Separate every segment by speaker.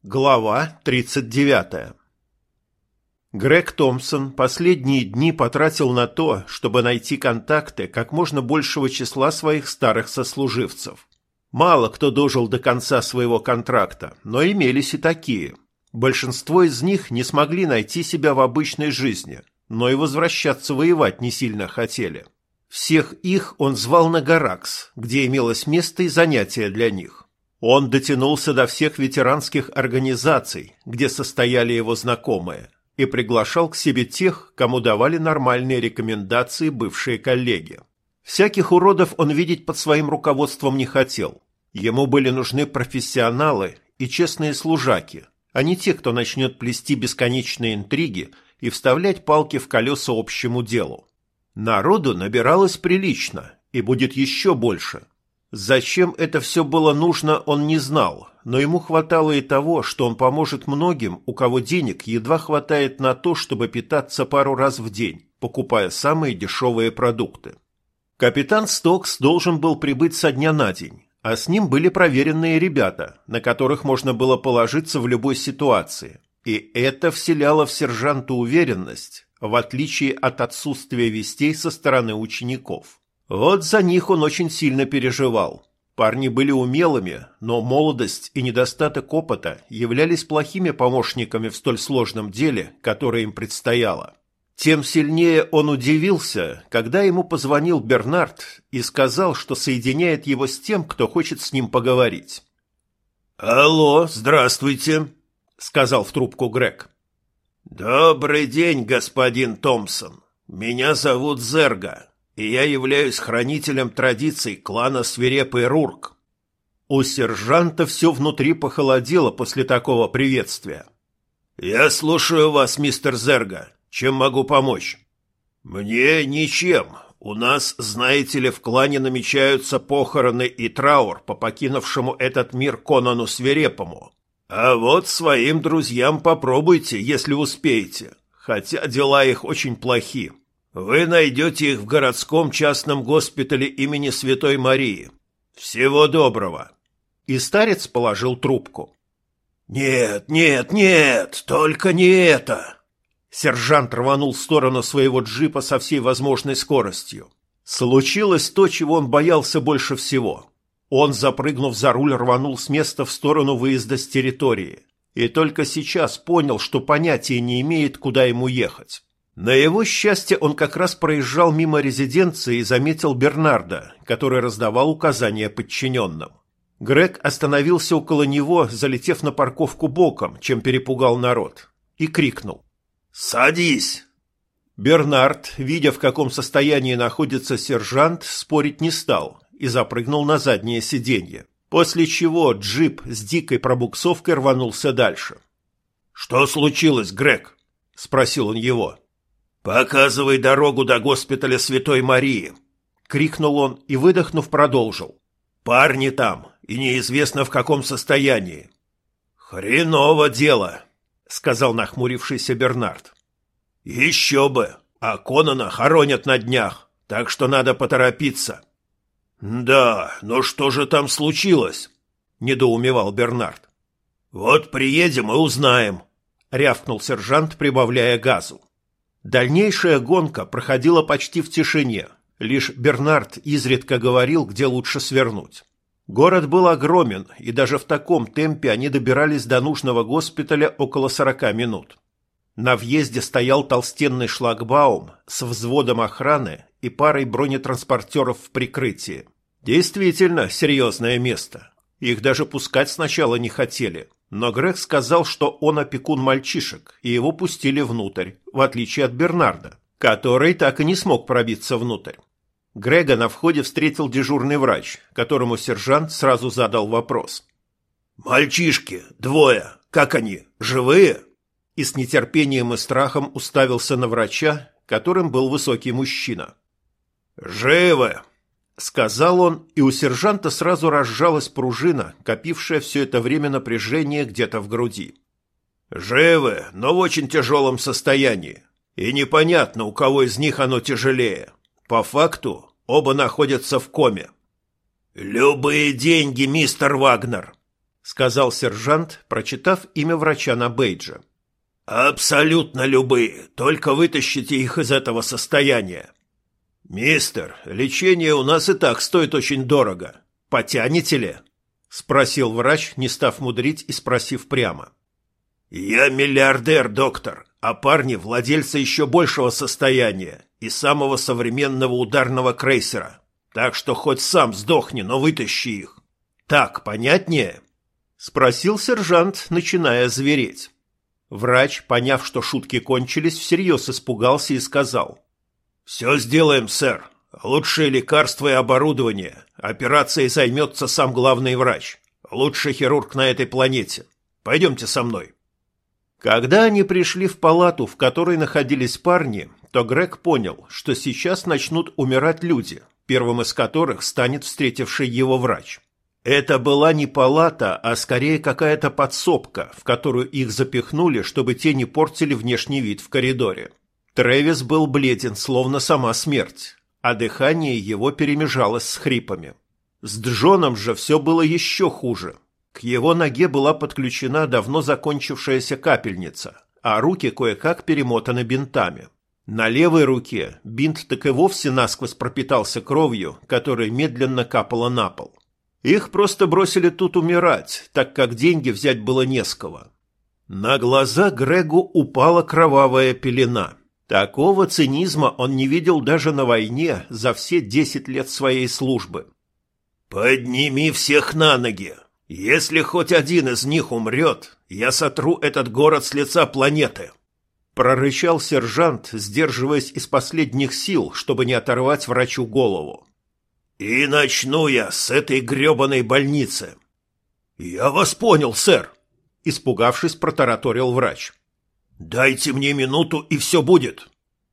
Speaker 1: Глава 39. Грег Томпсон последние дни потратил на то, чтобы найти контакты как можно большего числа своих старых сослуживцев. Мало кто дожил до конца своего контракта, но имелись и такие. Большинство из них не смогли найти себя в обычной жизни, но и возвращаться воевать не сильно хотели. Всех их он звал на Гаракс, где имелось место и занятия для них. Он дотянулся до всех ветеранских организаций, где состояли его знакомые, и приглашал к себе тех, кому давали нормальные рекомендации бывшие коллеги. Всяких уродов он видеть под своим руководством не хотел. Ему были нужны профессионалы и честные служаки, а не те, кто начнет плести бесконечные интриги и вставлять палки в колеса общему делу. Народу набиралось прилично, и будет еще больше. Зачем это все было нужно, он не знал, но ему хватало и того, что он поможет многим, у кого денег едва хватает на то, чтобы питаться пару раз в день, покупая самые дешевые продукты. Капитан Стокс должен был прибыть со дня на день, а с ним были проверенные ребята, на которых можно было положиться в любой ситуации. И это вселяло в сержанта уверенность, в отличие от отсутствия вестей со стороны учеников. Вот за них он очень сильно переживал. Парни были умелыми, но молодость и недостаток опыта являлись плохими помощниками в столь сложном деле, которое им предстояло. Тем сильнее он удивился, когда ему позвонил Бернард и сказал, что соединяет его с тем, кто хочет с ним поговорить. «Алло, здравствуйте», — сказал в трубку Грег. «Добрый день, господин Томпсон. Меня зовут Зерга. И я являюсь хранителем традиций клана Свирепый Рурк». У сержанта все внутри похолодело после такого приветствия. «Я слушаю вас, мистер Зерга. Чем могу помочь?» «Мне ничем. У нас, знаете ли, в клане намечаются похороны и траур по покинувшему этот мир Конану Свирепому. А вот своим друзьям попробуйте, если успеете, хотя дела их очень плохи. Вы найдете их в городском частном госпитале имени Святой Марии. Всего доброго». И старец положил трубку. «Нет, нет, нет, только не это!» Сержант рванул в сторону своего джипа со всей возможной скоростью. Случилось то, чего он боялся больше всего. Он, запрыгнув за руль, рванул с места в сторону выезда с территории. И только сейчас понял, что понятия не имеет, куда ему ехать. На его счастье он как раз проезжал мимо резиденции и заметил Бернарда, который раздавал указания подчиненным. Грег остановился около него, залетев на парковку боком, чем перепугал народ, и крикнул: «Садись!». Бернард, видя, в каком состоянии находится сержант, спорить не стал и запрыгнул на заднее сиденье, после чего джип с дикой пробуксовкой рванулся дальше. «Что случилось, Грег?» – спросил он его. «Показывай дорогу до госпиталя Святой Марии!» — крикнул он и, выдохнув, продолжил. «Парни там, и неизвестно в каком состоянии». «Хреново дело!» — сказал нахмурившийся Бернард. «Еще бы! А Конана хоронят на днях, так что надо поторопиться». «Да, но что же там случилось?» — недоумевал Бернард. «Вот приедем и узнаем», — рявкнул сержант, прибавляя газу. Дальнейшая гонка проходила почти в тишине, лишь Бернард изредка говорил, где лучше свернуть. Город был огромен, и даже в таком темпе они добирались до нужного госпиталя около 40 минут. На въезде стоял толстенный шлагбаум с взводом охраны и парой бронетранспортеров в прикрытии. Действительно серьезное место. Их даже пускать сначала не хотели. Но Грег сказал, что он опекун мальчишек, и его пустили внутрь, в отличие от Бернарда, который так и не смог пробиться внутрь. Грега на входе встретил дежурный врач, которому сержант сразу задал вопрос. «Мальчишки, двое, как они, живые?» И с нетерпением и страхом уставился на врача, которым был высокий мужчина. «Живы!» — сказал он, и у сержанта сразу разжалась пружина, копившая все это время напряжение где-то в груди. «Живы, но в очень тяжелом состоянии, и непонятно, у кого из них оно тяжелее. По факту оба находятся в коме». «Любые деньги, мистер Вагнер!» — сказал сержант, прочитав имя врача на бейдже. «Абсолютно любые, только вытащите их из этого состояния. Мистер, лечение у нас и так стоит очень дорого. Потянете ли?» — спросил врач, не став мудрить и спросив прямо. «Я миллиардер, доктор, а парни владельцы еще большего состояния и самого современного ударного крейсера. Так что хоть сам сдохни, но вытащи их. Так понятнее?» — спросил сержант, начиная звереть. Врач, поняв, что шутки кончились, всерьез испугался и сказал: «Все сделаем, сэр. Лучшие лекарства и оборудование. Операцией займется сам главный врач. Лучший хирург на этой планете. Пойдемте со мной». Когда они пришли в палату, в которой находились парни, то Грег понял, что сейчас начнут умирать люди, первым из которых станет встретивший его врач. Это была не палата, а скорее какая-то подсобка, в которую их запихнули, чтобы те не портили внешний вид в коридоре. Трэвис был бледен, словно сама смерть, а дыхание его перемежалось с хрипами. С Джоном же все было еще хуже. К его ноге была подключена давно закончившаяся капельница, а руки кое-как перемотаны бинтами. На левой руке бинт так и вовсе насквозь пропитался кровью, которая медленно капала на пол. Их просто бросили тут умирать, так как деньги взять было не с кого. На глаза Грегу упала кровавая пелена. Такого цинизма он не видел даже на войне за все 10 лет своей службы. «Подними всех на ноги! Если хоть один из них умрет, я сотру этот город с лица планеты!» Прорычал сержант, сдерживаясь из последних сил, чтобы не оторвать врачу голову. «И начну я с этой гребаной больницы». «Я вас понял, сэр», — испугавшись, протараторил врач. «Дайте мне минуту, и все будет».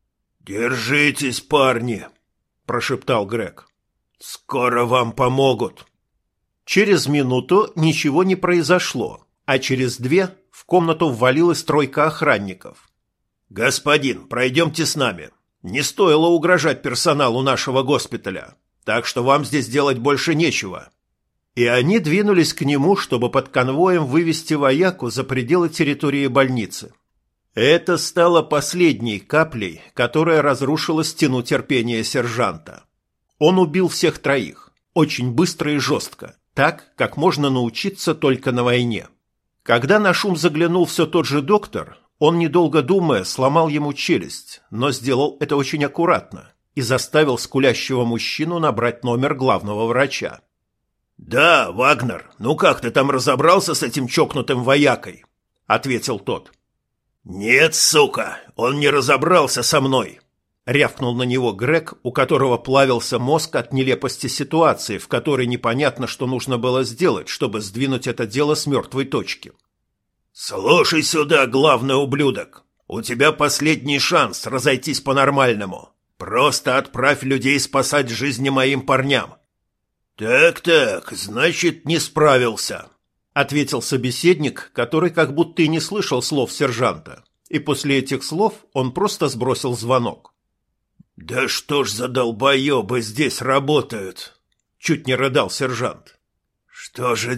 Speaker 1: «Держитесь, парни», — прошептал Грег. «Скоро вам помогут». Через минуту ничего не произошло, а через 2 в комнату ввалилась тройка охранников. «Господин, пройдемте с нами. Не стоило угрожать персоналу нашего госпиталя. Так что вам здесь делать больше нечего». И они двинулись к нему, чтобы под конвоем вывести вояку за пределы территории больницы. Это стало последней каплей, которая разрушила стену терпения сержанта. Он убил всех 3, очень быстро и жестко, так, как можно научиться только на войне. Когда на шум заглянул все тот же доктор, он, недолго думая, сломал ему челюсть, но сделал это очень аккуратно и заставил скулящего мужчину набрать номер главного врача. «Да, Вагнер, ну как ты там разобрался с этим чокнутым воякой?» — ответил тот. «Нет, сука, он не разобрался со мной!» — рявкнул на него Грег, у которого плавился мозг от нелепости ситуации, в которой непонятно, что нужно было сделать, чтобы сдвинуть это дело с мертвой точки. «Слушай сюда, главный ублюдок, у тебя последний шанс разойтись по-нормальному. Просто отправь людей спасать жизни моим парням». «Так, значит, не справился», — ответил собеседник, который как будто и не слышал слов сержанта. И после этих слов он просто сбросил звонок. «Да что ж за долбоебы здесь работают?» — чуть не рыдал сержант. «Что же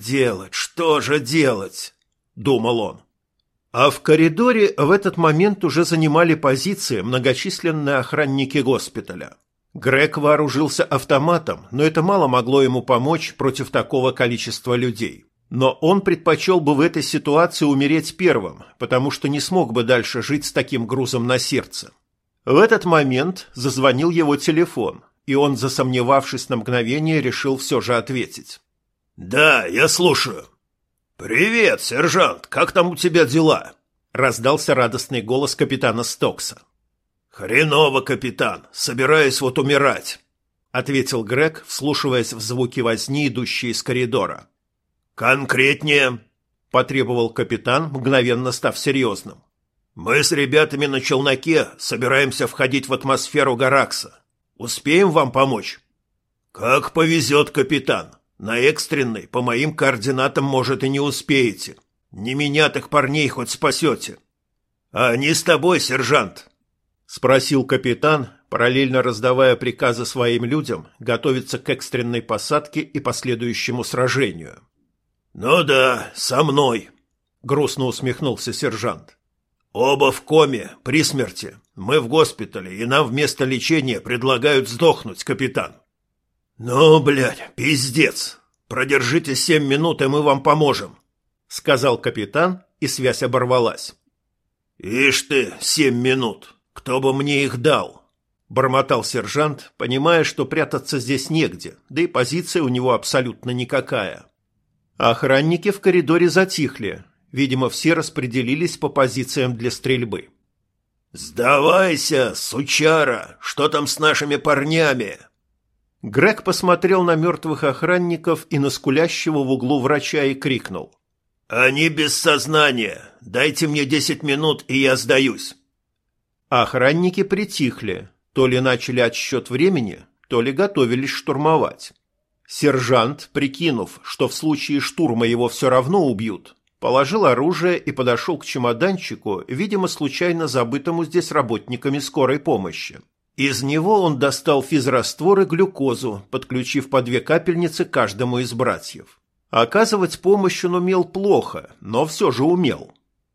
Speaker 1: делать?» — думал он. А в коридоре в этот момент уже занимали позиции многочисленные охранники госпиталя. Грег вооружился автоматом, но это мало могло ему помочь против такого количества людей. Но он предпочел бы в этой ситуации умереть первым, потому что не смог бы дальше жить с таким грузом на сердце. В этот момент зазвонил его телефон, и он, засомневавшись на мгновение, решил все же ответить. «Да, я слушаю». «Привет, сержант, как там у тебя дела?» — раздался радостный голос капитана Стокса. «Хреново, капитан, собираюсь вот умирать», — ответил Грег, вслушиваясь в звуки возни, идущие из коридора. «Конкретнее», — потребовал капитан, мгновенно став серьезным. «Мы с ребятами на челноке собираемся входить в атмосферу Гаракса. Успеем вам помочь?» «Как повезет, капитан. На экстренной, по моим координатам, может, и не успеете. Не меня, так парней хоть спасете». «А они с тобой, сержант?» — спросил капитан, параллельно раздавая приказы своим людям готовиться к экстренной посадке и последующему сражению. «Ну да, со мной», — грустно усмехнулся сержант. «Оба в коме, при смерти. Мы в госпитале, и нам вместо лечения предлагают сдохнуть, капитан». «Ну, блядь, пиздец. Продержите 7 минут, и мы вам поможем», — сказал капитан, и связь оборвалась. «Ишь ты, 7 минут. Кто бы мне их дал?» — бормотал сержант, понимая, что прятаться здесь негде, да и позиция у него абсолютно никакая. Охранники в коридоре затихли. Видимо, все распределились по позициям для стрельбы. «Сдавайся, сучара! Что там с нашими парнями?» Грег посмотрел на мертвых охранников и на скулящего в углу врача и крикнул. «Они без сознания! Дайте мне 10 минут, и я сдаюсь!» Охранники притихли, то ли начали отсчет времени, то ли готовились штурмовать. Сержант, прикинув, что в случае штурма его все равно убьют, положил оружие и подошел к чемоданчику, видимо, случайно забытому здесь работниками скорой помощи. Из него он достал физраствор и глюкозу, подключив по 2 капельницы каждому из братьев. Оказывать помощь он умел плохо, но все же умел.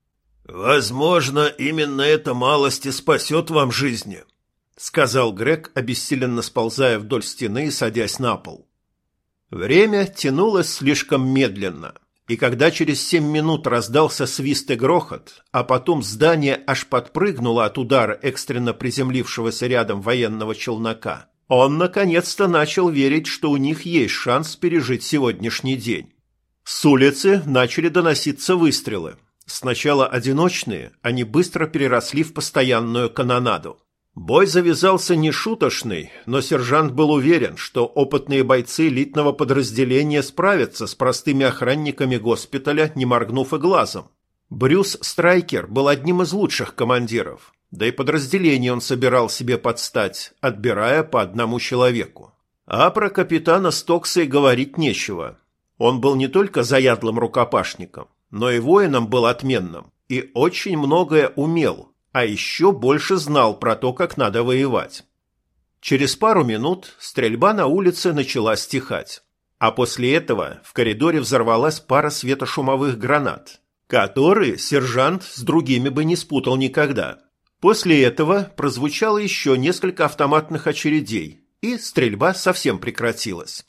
Speaker 1: «Возможно, именно эта малость и спасет вам жизни», — сказал Грег, обессиленно сползая вдоль стены и садясь на пол. Время тянулось слишком медленно, и когда через 7 минут раздался свист и грохот, а потом здание аж подпрыгнуло от удара экстренно приземлившегося рядом военного челнока, он наконец-то начал верить, что у них есть шанс пережить сегодняшний день. С улицы начали доноситься выстрелы. Сначала одиночные, они быстро переросли в постоянную канонаду. Бой завязался нешуточный, но сержант был уверен, что опытные бойцы элитного подразделения справятся с простыми охранниками госпиталя, не моргнув и глазом. Брюс Страйкер был одним из лучших командиров, да и подразделение он собирал себе под стать, отбирая по одному человеку. А про капитана Стокса и говорить нечего. Он был не только заядлым рукопашником, но и воином был отменным и очень многое умел, а еще больше знал про то, как надо воевать. Через пару минут стрельба на улице начала стихать, а после этого в коридоре взорвалась пара светошумовых гранат, которые сержант с другими бы не спутал никогда. После этого прозвучало еще несколько автоматных очередей, и стрельба совсем прекратилась.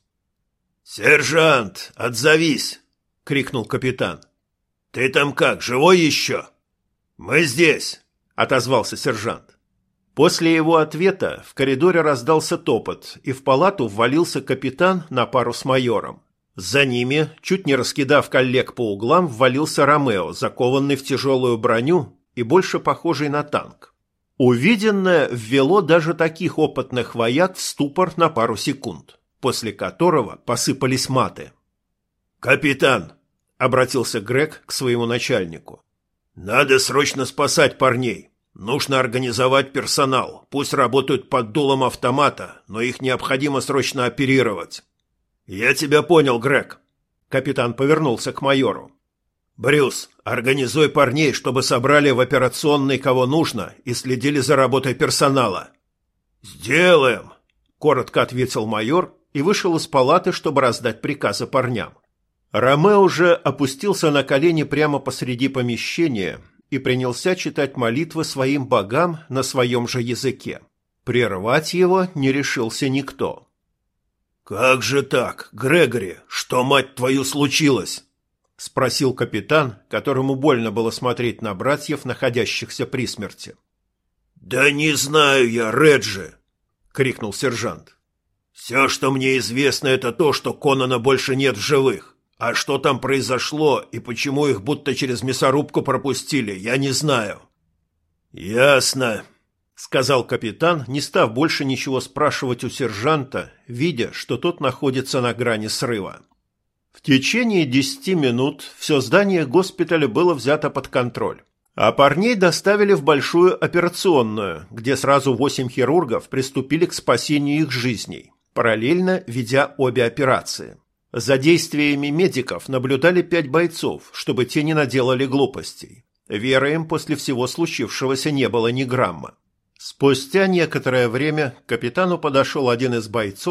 Speaker 1: «Сержант, отзовись!» — крикнул капитан. «Ты там как, живой еще?» «Мы здесь!» — отозвался сержант. После его ответа в коридоре раздался топот, и в палату ввалился капитан на пару с майором. За ними, чуть не раскидав коллег по углам, ввалился Ромео, закованный в тяжелую броню и больше похожий на танк. Увиденное ввело даже таких опытных вояк в ступор на пару секунд, после которого посыпались маты. «Капитан!» — обратился Грег к своему начальнику. «Надо срочно спасать парней. Нужно организовать персонал. Пусть работают под дулом автомата, но их необходимо срочно оперировать». «Я тебя понял, Грег». Капитан повернулся к майору. «Брюс, организуй парней, чтобы собрали в операционной кого нужно и следили за работой персонала». «Сделаем», — коротко ответил майор и вышел из палаты, чтобы раздать приказы парням. Ромео уже опустился на колени прямо посреди помещения и принялся читать молитвы своим богам на своем же языке. Прервать его не решился никто. «Как же так, Грегори? Что, мать твою, случилось?» — спросил капитан, которому больно было смотреть на братьев, находящихся при смерти. «Да не знаю я, Реджи!» — крикнул сержант. «Все, что мне известно, это то, что Конана больше нет в живых. А что там произошло и почему их будто через мясорубку пропустили, я не знаю». «Ясно», — сказал капитан, не став больше ничего спрашивать у сержанта, видя, что тот находится на грани срыва. В течение 10 минут все здание госпиталя было взято под контроль, а парней доставили в большую операционную, где сразу 8 хирургов приступили к спасению их жизней, параллельно ведя обе операции. За действиями медиков наблюдали 5 бойцов, чтобы те не наделали глупостей. Веры им после всего случившегося не было ни грамма. Спустя некоторое время к капитану подошел один из бойцов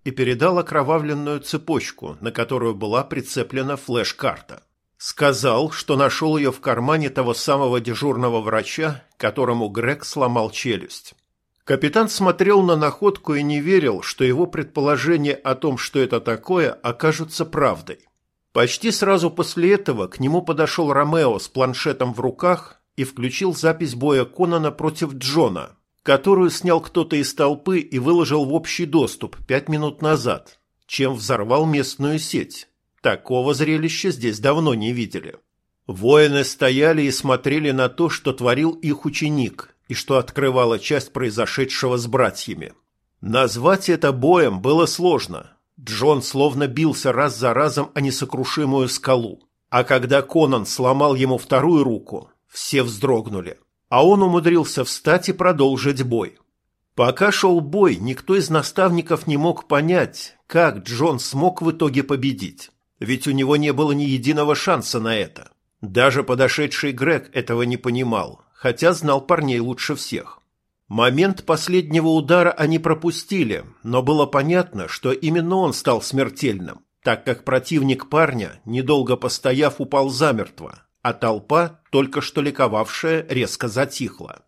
Speaker 1: и передал окровавленную цепочку, на которую была прицеплена флеш-карта. Сказал, что нашел ее в кармане того самого дежурного врача, которому Грег сломал челюсть. Капитан смотрел на находку и не верил, что его предположения о том, что это такое, окажутся правдой. Почти сразу после этого к нему подошел Ромео с планшетом в руках и включил запись боя Конана против Джона, которую снял кто-то из толпы и выложил в общий доступ 5 минут назад, чем взорвал местную сеть. Такого зрелища здесь давно не видели. Воины стояли и смотрели на то, что творил их ученик, и что открывала часть произошедшего с братьями. Назвать это боем было сложно. Джон словно бился раз за разом о несокрушимую скалу. А когда Конан сломал ему вторую руку, все вздрогнули. А он умудрился встать и продолжить бой. Пока шел бой, никто из наставников не мог понять, как Джон смог в итоге победить. Ведь у него не было ни единого шанса на это. Даже подошедший Грег этого не понимал, хотя знал парней лучше всех. Момент последнего удара они пропустили, но было понятно, что именно он стал смертельным, так как противник парня, недолго постояв, упал замертво, а толпа, только что ликовавшая, резко затихла.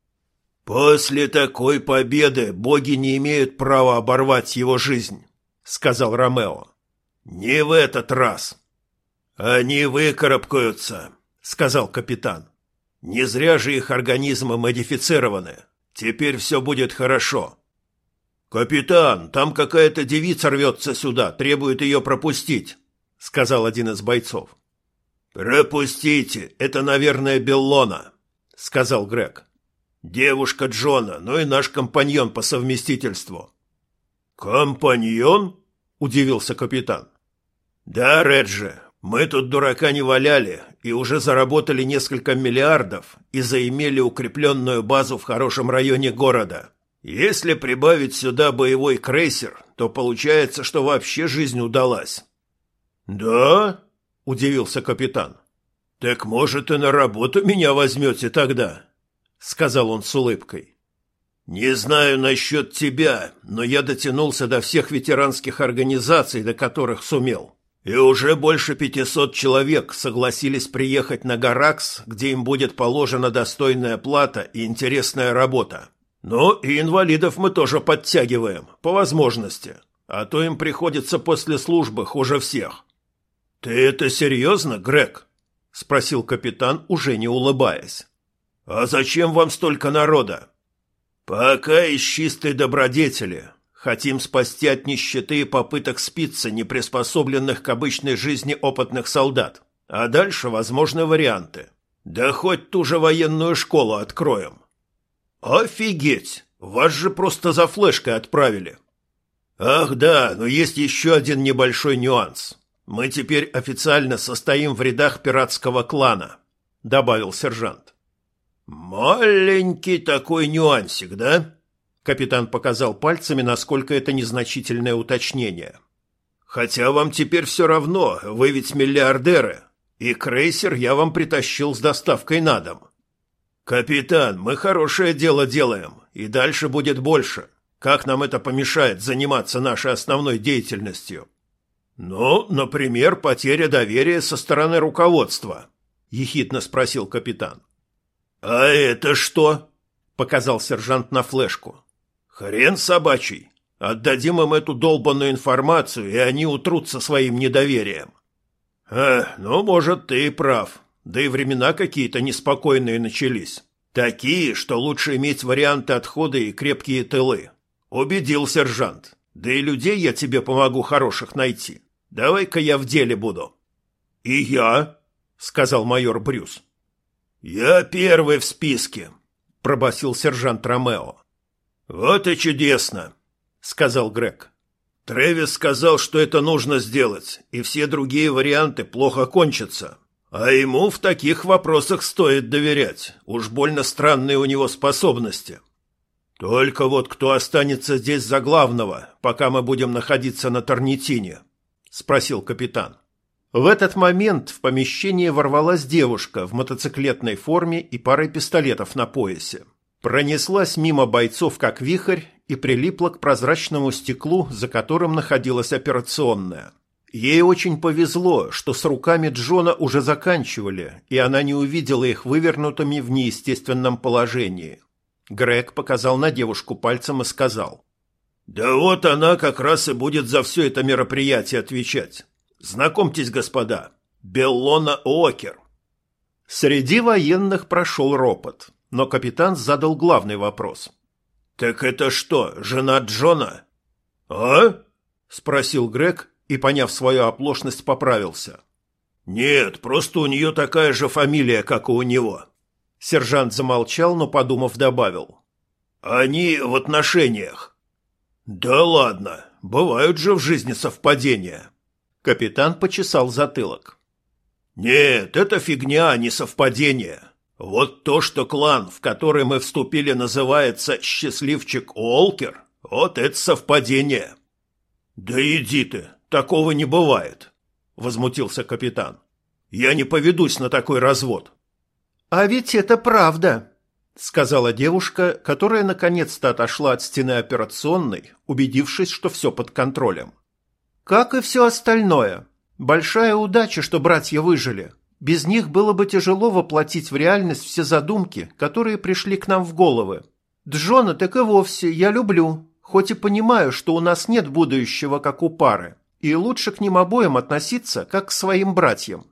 Speaker 2: «После такой победы боги не имеют права оборвать его жизнь», — сказал Ромео. «Не в этот раз». «Они выкарабкаются», — сказал капитан. «Не зря же их организмы модифицированы. Теперь все будет хорошо». «Капитан, там какая-то девица рвется сюда, требует ее пропустить», — сказал один из бойцов. «Пропустите, это, наверное, Беллона», — сказал Грег. «Девушка Джона, ну и наш компаньон по совместительству». «Компаньон?» — удивился капитан. «Да, Реджи, мы тут дурака не валяли и уже заработали несколько миллиардов и заимели укрепленную базу в хорошем районе города. Если прибавить сюда боевой крейсер, то получается, что вообще жизнь удалась». «Да?» — удивился капитан. «Так, может, и на работу меня возьмете тогда?» — сказал он с улыбкой. «Не знаю насчет тебя, но я дотянулся до всех ветеранских организаций, до которых сумел. И уже больше 500 человек согласились приехать на Гаракс, где им будет положена достойная плата и интересная работа. Ну и инвалидов мы тоже подтягиваем, по возможности, а то им приходится после службы хуже всех». «Ты это серьезно, Грег?» — спросил капитан, уже не улыбаясь. «А зачем вам столько народа?» «Пока из чистой добродетели. Хотим спасти от нищеты и попыток спиться неприспособленных к обычной жизни опытных солдат. А дальше возможны варианты. Да хоть ту же военную школу откроем». «Офигеть! Вас же просто за флешкой отправили». «Ах да, но есть еще один небольшой нюанс. Мы теперь официально состоим в рядах пиратского клана», — добавил сержант. «Маленький такой нюансик, да?» Капитан показал пальцами, насколько это незначительное уточнение. «Хотя вам теперь все равно, вы ведь миллиардеры, и крейсер я вам притащил с доставкой на дом». «Капитан, мы хорошее дело делаем, и дальше будет больше. Как нам это помешает заниматься нашей основной деятельностью?» «Ну, например, потеря доверия со стороны руководства», — ехидно спросил капитан. «А это что?» — показал сержант на флешку. «Хрен собачий. Отдадим им эту долбанную информацию, и они утрутся своим недоверием». Ну, может, ты и прав. Да и времена какие-то неспокойные начались. Такие, что лучше иметь варианты отхода и крепкие тылы. Убедил сержант. Да и людей я тебе помогу хороших найти. Давай-ка я в деле буду». «И я?» — сказал майор Брюс. «Я первый в списке», — пробасил сержант Ромео. «Вот и чудесно», — сказал Грег. «Трэвис сказал, что это нужно сделать, и все другие варианты плохо кончатся. А ему в таких вопросах стоит доверять. Уж больно странные у него способности. Только вот кто останется здесь за главного, пока мы будем находиться на Торнитине?» — спросил капитан. В этот момент в помещение ворвалась девушка в мотоциклетной форме и парой пистолетов на поясе.
Speaker 1: Пронеслась мимо бойцов как вихрь и прилипла к прозрачному стеклу, за которым находилась операционная. Ей очень повезло, что с руками Джона уже заканчивали, и она не увидела их вывернутыми в неестественном положении. Грег показал на девушку пальцем и сказал:
Speaker 2: «Да вот она как раз и будет за все это мероприятие отвечать. Знакомьтесь, господа, Беллона Уокер».
Speaker 1: Среди военных прошел ропот, но капитан задал главный вопрос.
Speaker 2: «Так это что, жена Джона?» «А?» – спросил Грег и, поняв свою оплошность, поправился. «Нет, просто у нее такая же фамилия, как и у него».
Speaker 1: Сержант замолчал, но, подумав, добавил:
Speaker 2: «Они в отношениях». «Да ладно, бывают же в жизни совпадения».
Speaker 1: Капитан почесал затылок.
Speaker 2: «Нет, это фигня, а не совпадение. Вот то, что клан, в который мы вступили, называется «Счастливчик Уолкер», вот это совпадение». «Да иди ты, такого не бывает», — возмутился капитан. «Я не поведусь на такой развод».
Speaker 1: «А ведь это правда», — сказала девушка, которая наконец-то отошла от стены операционной, убедившись, что все под контролем. «Как и все остальное. Большая удача, что братья выжили. Без них было бы тяжело воплотить в реальность все задумки, которые пришли к нам в головы. Джона так и вовсе я люблю, хоть и понимаю, что у нас нет будущего, как у пары, и лучше к ним обоим относиться, как к своим братьям».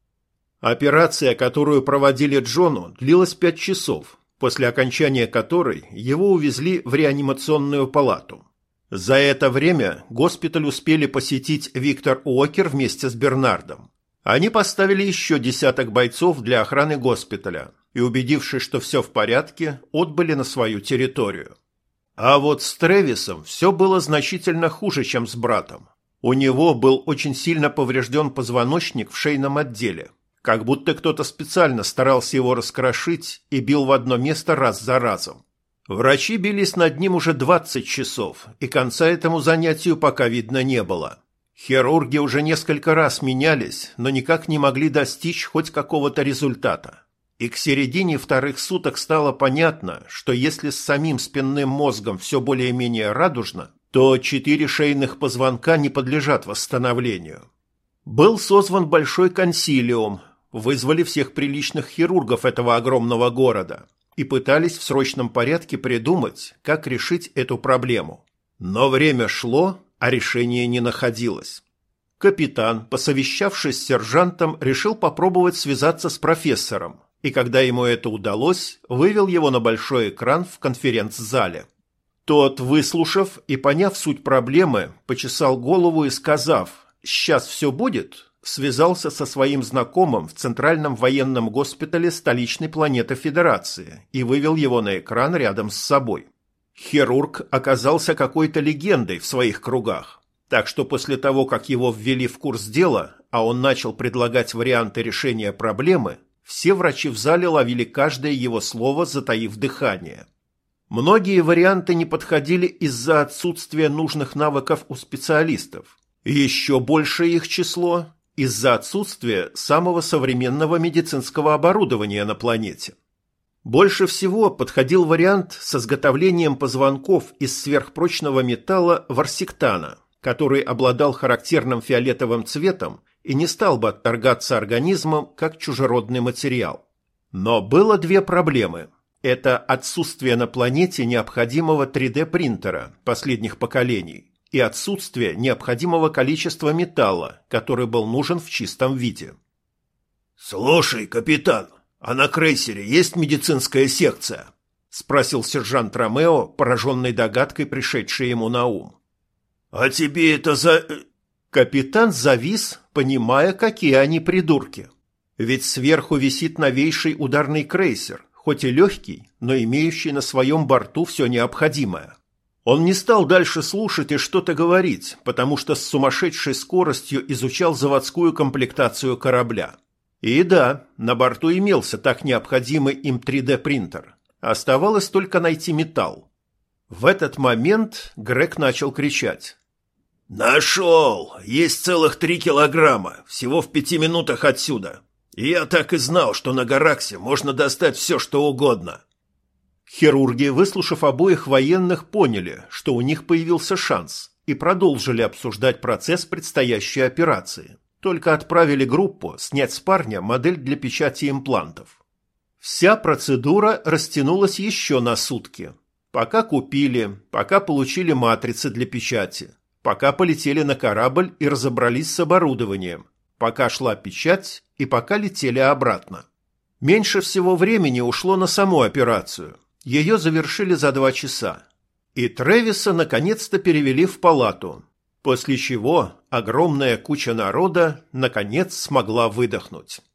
Speaker 1: Операция, которую проводили Джону, длилась 5 часов, после окончания которой его увезли в реанимационную палату. За это время госпиталь успели посетить Виктор Уокер вместе с Бернардом. Они поставили еще 10 бойцов для охраны госпиталя и, убедившись, что все в порядке, отбыли на свою территорию. А вот с Трэвисом все было значительно хуже, чем с братом. У него был очень сильно поврежден позвоночник в шейном отделе, как будто кто-то специально старался его раскрошить и бил в одно место раз за разом. Врачи бились над ним уже 20 часов, и конца этому занятию пока видно не было. Хирурги уже несколько раз менялись, но никак не могли достичь хоть какого-то результата. И к середине вторых суток стало понятно, что если с самим спинным мозгом все более-менее радужно, то 4 шейных позвонка не подлежат восстановлению. Был созван большой консилиум, вызвали всех приличных хирургов этого огромного города и пытались в срочном порядке придумать, как решить эту проблему. Но время шло, а решение не находилось. Капитан, посовещавшись с сержантом, решил попробовать связаться с профессором, и когда ему это удалось, вывел его на большой экран в конференц-зале. Тот, выслушав и поняв суть проблемы, почесал голову и, сказав «Сейчас все будет», связался со своим знакомым в Центральном военном госпитале столичной планеты Федерации и вывел его на экран рядом с собой. Хирург оказался какой-то легендой в своих кругах, так что после того, как его ввели в курс дела, а он начал предлагать варианты решения проблемы, все врачи в зале ловили каждое его слово, затаив дыхание. Многие варианты не подходили из-за отсутствия нужных навыков у специалистов. Еще большее их число – из-за отсутствия самого современного медицинского оборудования на планете. Больше всего подходил вариант с изготовлением позвонков из сверхпрочного металла варсиктана, который обладал характерным фиолетовым цветом и не стал бы отторгаться организмом как чужеродный материал. Но было 2 проблемы. Это отсутствие на планете необходимого 3D-принтера последних поколений и отсутствие необходимого количества металла, который был нужен в чистом виде.
Speaker 2: «Слушай, капитан, а на крейсере есть медицинская секция?» – спросил сержант Ромео, пораженный догадкой, пришедшей ему на ум. «А тебе это за...»
Speaker 1: Капитан завис, понимая, какие они придурки. Ведь сверху висит новейший ударный крейсер, хоть и легкий, но имеющий на своем борту все необходимое. Он не стал дальше слушать и что-то говорить, потому что с сумасшедшей скоростью изучал заводскую комплектацию корабля. И да, на борту имелся так необходимый им 3D-принтер. Оставалось только найти металл. В этот момент Грег начал кричать.
Speaker 2: «Нашел! Есть целых 3 килограмма, всего в 5 минутах отсюда. И я так и знал, что на Гараксе можно достать все, что угодно».
Speaker 1: Хирурги, выслушав обоих военных, поняли, что у них появился шанс, и продолжили обсуждать процесс предстоящей операции. Только отправили группу снять с парня модель для печати имплантов. Вся процедура растянулась еще на сутки. Пока купили, пока получили матрицы для печати, пока полетели на корабль и разобрались с оборудованием, пока шла печать и пока летели обратно. Меньше всего времени ушло на саму операцию. Ее завершили за 2 часа. И Трэвиса наконец-то перевели в палату, после чего огромная куча народа наконец смогла выдохнуть.